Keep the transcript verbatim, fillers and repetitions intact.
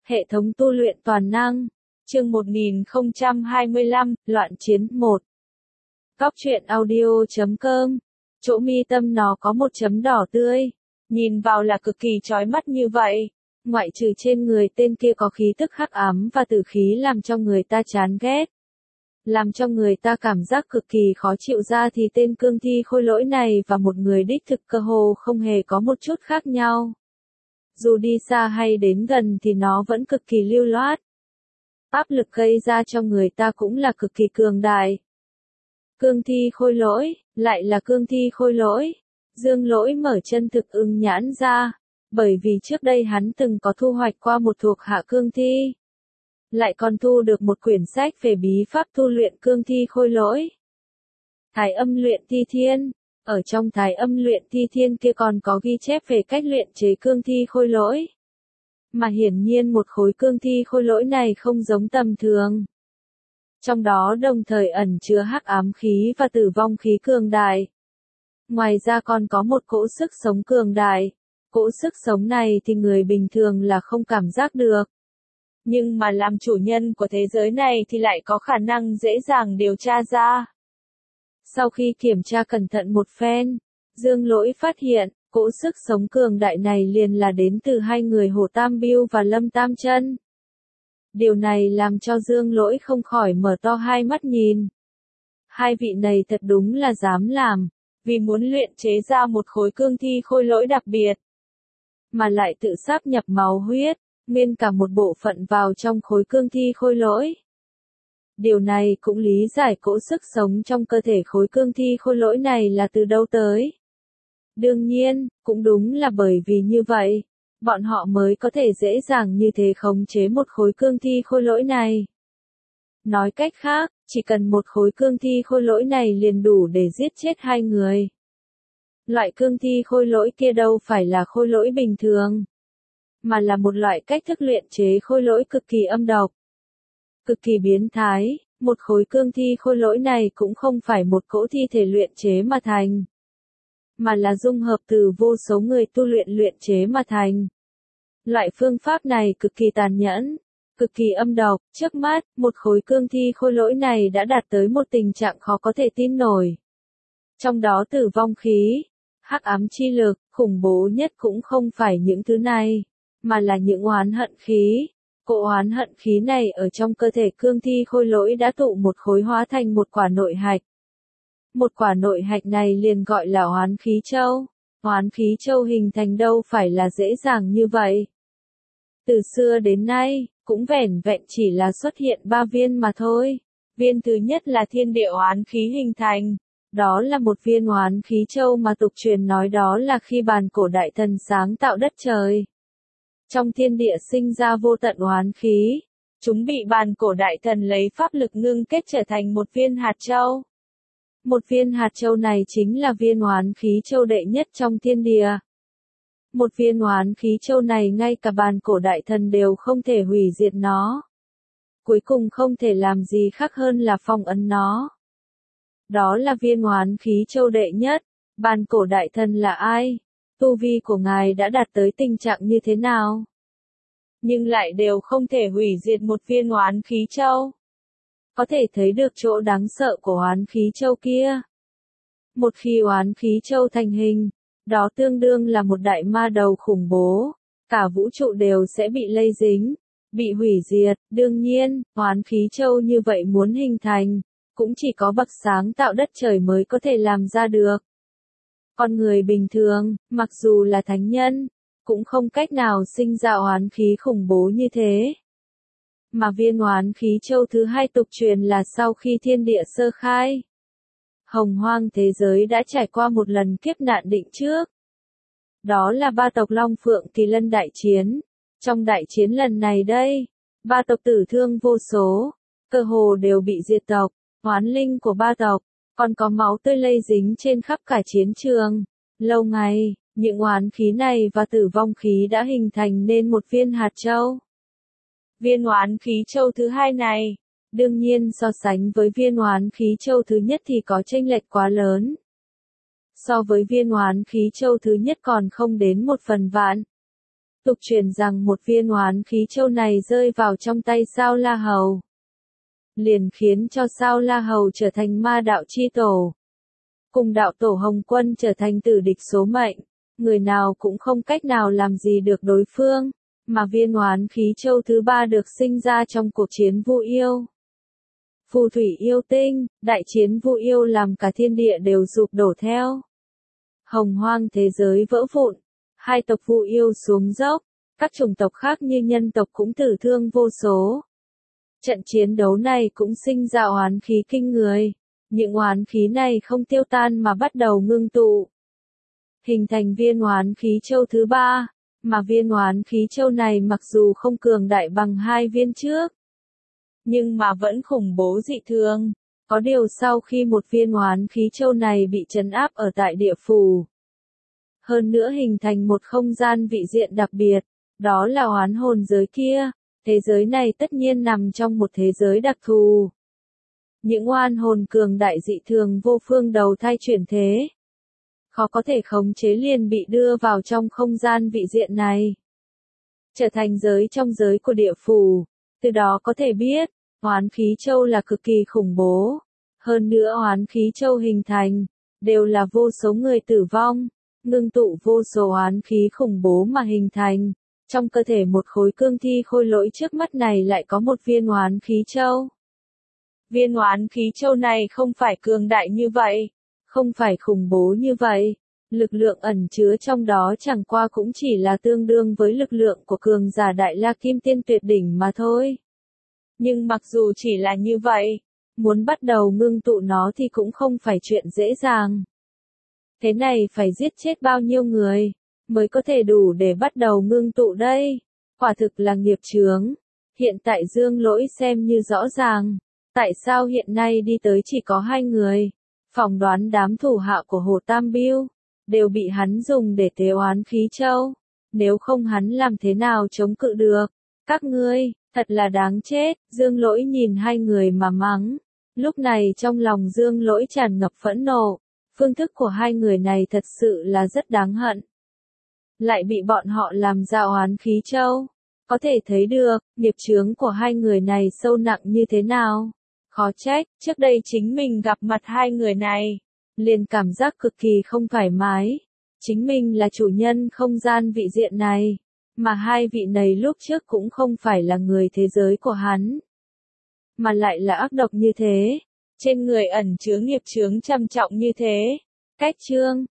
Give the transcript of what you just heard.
Hệ thống tu luyện toàn năng. Chương một nghìn không trăm hai mươi lăm, Loạn chiến một. Góc truyện audio chấm com. Chỗ mi tâm nó có một chấm đỏ tươi. Nhìn vào là cực kỳ chói mắt như vậy. Ngoại trừ trên người tên kia có khí tức hắc ám và tử khí làm cho người ta chán ghét. Làm cho người ta cảm giác cực kỳ khó chịu ra thì tên cương thi khôi lỗi này và một người đích thực cơ hồ không hề có một chút khác nhau. Dù đi xa hay đến gần thì nó vẫn cực kỳ lưu loát. Áp lực gây ra cho người ta cũng là cực kỳ cường đại. Cương thi khôi lỗi, lại là cương thi khôi lỗi. Dương Lỗi mở chân thực ưng nhãn ra, bởi vì trước đây hắn từng có thu hoạch qua một thuộc hạ cương thi. Lại còn thu được một quyển sách về bí pháp tu luyện cương thi khôi lỗi. Thái âm luyện thi thiên. Ở trong thái âm luyện thi thiên kia còn có ghi chép về cách luyện chế cương thi khôi lỗi. Mà hiển nhiên một khối cương thi khôi lỗi này không giống tầm thường. Trong đó đồng thời ẩn chứa hắc ám khí và tử vong khí cường đại. Ngoài ra còn có một cỗ sức sống cường đại. Cỗ sức sống này thì người bình thường là không cảm giác được. Nhưng mà làm chủ nhân của thế giới này thì lại có khả năng dễ dàng điều tra ra. Sau khi kiểm tra cẩn thận một phen, Dương Lỗi phát hiện, cỗ sức sống cường đại này liền là đến từ hai người Hồ Tam Biêu và Lâm Tam Chân. Điều này làm cho Dương Lỗi không khỏi mở to hai mắt nhìn. Hai vị này thật đúng là dám làm, vì muốn luyện chế ra một khối cương thi khôi lỗi đặc biệt. Mà lại tự sáp nhập máu huyết, nguyên cả một bộ phận vào trong khối cương thi khôi lỗi. Điều này cũng lý giải cỗ sức sống trong cơ thể khối cương thi khôi lỗi này là từ đâu tới. Đương nhiên, cũng đúng là bởi vì như vậy, bọn họ mới có thể dễ dàng như thế khống chế một khối cương thi khôi lỗi này. Nói cách khác, chỉ cần một khối cương thi khôi lỗi này liền đủ để giết chết hai người. Loại cương thi khôi lỗi kia đâu phải là khôi lỗi bình thường, mà là một loại cách thức luyện chế khôi lỗi cực kỳ âm độc. Cực kỳ biến thái, một khối cương thi khôi lỗi này cũng không phải một cỗ thi thể luyện chế mà thành, mà là dung hợp từ vô số người tu luyện luyện chế mà thành. Loại phương pháp này cực kỳ tàn nhẫn, cực kỳ âm độc, trước mắt, một khối cương thi khôi lỗi này đã đạt tới một tình trạng khó có thể tin nổi. Trong đó tử vong khí, hắc ám chi lực, khủng bố nhất cũng không phải những thứ này, mà là những oán hận khí. Cỗ oán hận khí này ở trong cơ thể cương thi khôi lỗi đã tụ một khối hóa thành một quả nội hạch. Một quả nội hạch này liền gọi là oán khí châu. Oán khí châu hình thành đâu phải là dễ dàng như vậy. Từ xưa đến nay, cũng vẻn vẹn chỉ là xuất hiện ba viên mà thôi. Viên thứ nhất là thiên địa oán khí hình thành. Đó là một viên oán khí châu mà tục truyền nói đó là khi bàn cổ đại thần sáng tạo đất trời. Trong thiên địa sinh ra vô tận oán khí, chúng bị bàn cổ đại thần lấy pháp lực ngưng kết trở thành một viên hạt châu. Một viên hạt châu này chính là viên oán khí châu đệ nhất trong thiên địa. Một viên oán khí châu này ngay cả bàn cổ đại thần đều không thể hủy diệt nó. Cuối cùng không thể làm gì khác hơn là phong ấn nó. Đó là viên oán khí châu đệ nhất. Bàn cổ đại thần là ai? Tu vi của ngài đã đạt tới tình trạng như thế nào? Nhưng lại đều không thể hủy diệt một viên oán khí châu. Có thể thấy được chỗ đáng sợ của oán khí châu kia. Một khi oán khí châu thành hình, đó tương đương là một đại ma đầu khủng bố. Cả vũ trụ đều sẽ bị lây dính, bị hủy diệt. Đương nhiên, oán khí châu như vậy muốn hình thành, cũng chỉ có bậc sáng tạo đất trời mới có thể làm ra được. Con người bình thường, mặc dù là thánh nhân, cũng không cách nào sinh ra oán khí khủng bố như thế. Mà viên oán khí châu thứ hai tục truyền là sau khi thiên địa sơ khai, hồng hoang thế giới đã trải qua một lần kiếp nạn định trước. Đó là ba tộc Long Phượng Kỳ Lân đại chiến. Trong đại chiến lần này đây, ba tộc tử thương vô số, cơ hồ đều bị diệt tộc, oán linh của ba tộc. Còn có máu tươi lây dính trên khắp cả chiến trường. Lâu ngày, những oán khí này và tử vong khí đã hình thành nên một viên hạt châu. Viên oán khí châu thứ hai này, đương nhiên so sánh với viên oán khí châu thứ nhất thì có chênh lệch quá lớn. So với viên oán khí châu thứ nhất còn không đến một phần vạn. Tục truyền rằng một viên oán khí châu này rơi vào trong tay Sao La Hầu, liền khiến cho Sao La Hầu trở thành ma đạo chi tổ, cùng đạo tổ Hồng Quân trở thành tử địch số mệnh, người nào cũng không cách nào làm gì được đối phương, mà viên oán khí châu thứ ba được sinh ra trong cuộc chiến Vu Yêu. Phù thủy yêu tinh, đại chiến Vu Yêu làm cả thiên địa đều sụp đổ theo. Hồng hoang thế giới vỡ vụn, hai tộc Vu Yêu xuống dốc, các chủng tộc khác như nhân tộc cũng tử thương vô số. Trận chiến đấu này cũng sinh ra oán khí kinh người, những oán khí này không tiêu tan mà bắt đầu ngưng tụ, hình thành viên oán khí châu thứ ba, mà viên oán khí châu này mặc dù không cường đại bằng hai viên trước, nhưng mà vẫn khủng bố dị thường. Có điều sau khi một viên oán khí châu này bị trấn áp ở tại địa phủ, hơn nữa hình thành một không gian vị diện đặc biệt, đó là oán hồn giới kia, thế giới này tất nhiên nằm trong một thế giới đặc thù. Những oan hồn cường đại dị thường vô phương đầu thai chuyển thế, khó có thể khống chế liền bị đưa vào trong không gian vị diện này, trở thành giới trong giới của địa phủ, từ đó có thể biết, oán khí châu là cực kỳ khủng bố. Hơn nữa oán khí châu hình thành, đều là vô số người tử vong, ngưng tụ vô số oán khí khủng bố mà hình thành. Trong cơ thể một khối cương thi khôi lỗi trước mắt này lại có một viên oán khí châu. Viên oán khí châu này không phải cường đại như vậy, không phải khủng bố như vậy. Lực lượng ẩn chứa trong đó chẳng qua cũng chỉ là tương đương với lực lượng của cường giả Đại La Kim Tiên tuyệt đỉnh mà thôi. Nhưng mặc dù chỉ là như vậy, muốn bắt đầu ngưng tụ nó thì cũng không phải chuyện dễ dàng. Thế này phải giết chết bao nhiêu người, mới có thể đủ để bắt đầu ngưng tụ đây? Quả thực là nghiệp chướng. Hiện tại Dương Lỗi xem như rõ ràng. Tại sao hiện nay đi tới chỉ có hai người? Phỏng đoán đám thủ hạ của Hồ Tam Biêu đều bị hắn dùng để tế oán khí châu. Nếu không hắn làm thế nào chống cự được? Các ngươi, thật là đáng chết. Dương Lỗi nhìn hai người mà mắng. Lúc này trong lòng Dương Lỗi tràn ngập phẫn nộ. Phương thức của hai người này thật sự là rất đáng hận. Lại bị bọn họ làm ra oán khí châu. Có thể thấy được, nghiệp chướng của hai người này sâu nặng như thế nào. Khó trách, trước đây chính mình gặp mặt hai người này, liền cảm giác cực kỳ không thoải mái. Chính mình là chủ nhân không gian vị diện này, mà hai vị này lúc trước cũng không phải là người thế giới của hắn, mà lại là ác độc như thế, trên người ẩn chứa nghiệp chướng trầm trọng như thế. Cách chương